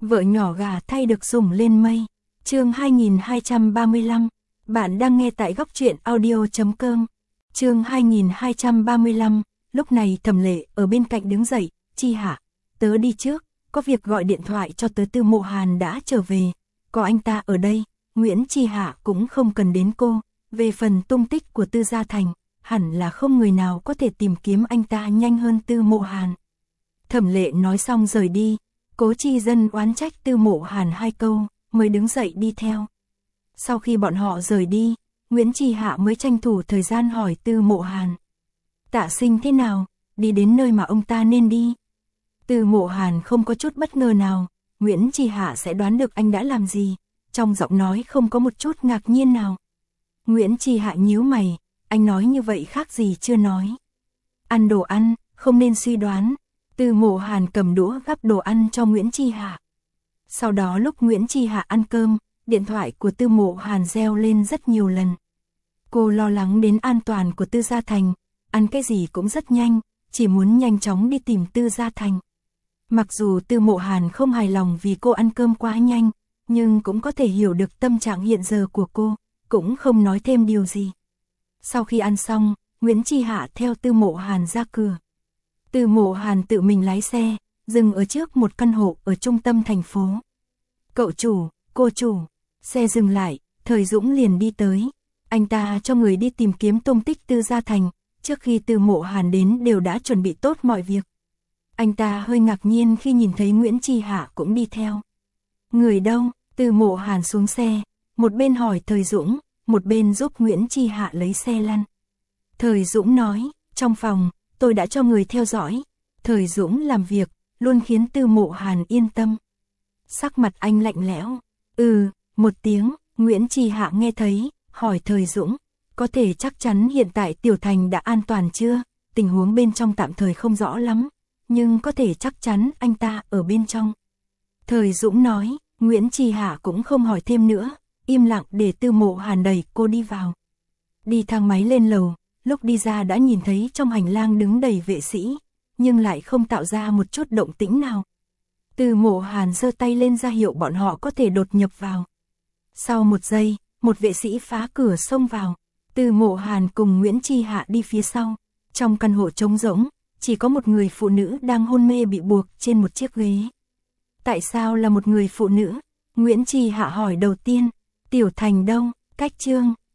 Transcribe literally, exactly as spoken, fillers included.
Vợ nhỏ gà thay được dùng lên mây. Chương hai nghìn hai trăm ba mươi lăm. Bạn đang nghe tại góc truyện audio chấm com. Chương hai nghìn hai trăm ba mươi lăm. Lúc này Thẩm Lệ ở bên cạnh đứng dậy, "Chi Hạ, tớ đi trước, có việc gọi điện thoại cho tớ Tư Mộ Hàn đã trở về, có anh ta ở đây, Nguyễn Chi Hạ cũng không cần đến cô, về phần tung tích của Tư Gia Thành, hẳn là không người nào có thể tìm kiếm anh ta nhanh hơn Tư Mộ Hàn." Thẩm Lệ nói xong rời đi, Cố Chi Dân oán trách Tư Mộ Hàn hai câu, mới đứng dậy đi theo. Sau khi bọn họ rời đi, Nguyễn Chi Hạ mới tranh thủ thời gian hỏi Tư Mộ Hàn. "Tạ Sinh thế nào, đi đến nơi mà ông ta nên đi?" Tư Mộ Hàn không có chút bất ngờ nào, Nguyễn Chi Hạ sẽ đoán được anh đã làm gì, trong giọng nói không có một chút ngạc nhiên nào. Nguyễn Chi Hạ nhíu mày, anh nói như vậy khác gì chưa nói. "Ăn đồ ăn, không nên suy đoán." Tư Mộ Hàn cầm đũa gắp đồ ăn cho Nguyễn Chi Hạ. Sau đó lúc Nguyễn Chi Hạ ăn cơm, điện thoại của Tư Mộ Hàn reo lên rất nhiều lần. Cô lo lắng đến an toàn của Tư Gia Thành, ăn cái gì cũng rất nhanh, chỉ muốn nhanh chóng đi tìm Tư Gia Thành. Mặc dù Tư Mộ Hàn không hài lòng vì cô ăn cơm quá nhanh, nhưng cũng có thể hiểu được tâm trạng hiện giờ của cô, cũng không nói thêm điều gì. Sau khi ăn xong, Nguyễn Chi Hạ theo Tư Mộ Hàn ra cửa. Tư Mộ Hàn tự mình lái xe, dừng ở trước một căn hộ ở trung tâm thành phố. "Cậu chủ, cô chủ." Xe dừng lại, Thời Dũng liền đi tới. Anh ta cho người đi tìm kiếm tung tích Tư Gia Thành, trước khi Tư Mộ Hàn đến đều đã chuẩn bị tốt mọi việc. Anh ta hơi ngạc nhiên khi nhìn thấy Nguyễn Chi Hạ cũng đi theo. "Người đâu?" Tư Mộ Hàn xuống xe, một bên hỏi Thời Dũng, một bên giúp Nguyễn Chi Hạ lấy xe lăn. Thời Dũng nói, "Trong phòng, tôi đã cho người theo dõi." Thời Dũng làm việc, luôn khiến Tư Mộ Hàn yên tâm. Sắc mặt anh lạnh lẽo. "Ừ," một tiếng, Nguyễn Chi Hạ nghe thấy, hỏi Thời Dũng, "Có thể chắc chắn hiện tại Tiểu Thành đã an toàn chưa?" "Tình huống bên trong tạm thời không rõ lắm, nhưng có thể chắc chắn anh ta ở bên trong." Thời Dũng nói. Nguyễn Chi Hạ cũng không hỏi thêm nữa, im lặng để Tư Mộ Hàn đẩy cô đi vào. Đi thang máy lên lầu, lúc đi ra đã nhìn thấy trong hành lang đứng đầy vệ sĩ, nhưng lại không tạo ra một chút động tĩnh nào. Tư Mộ Hàn giơ tay lên ra hiệu bọn họ có thể đột nhập vào. Sau một giây, một vệ sĩ phá cửa xông vào. Tư Mộ Hàn cùng Nguyễn Chi Hạ đi phía sau. Trong căn hộ trống rỗng, chỉ có một người phụ nữ đang hôn mê bị buộc trên một chiếc ghế. "Tại sao là một người phụ nữ?" Nguyễn Chi Hạ hỏi đầu tiên. "Tiểu Thành đâu?" "Cách Trương."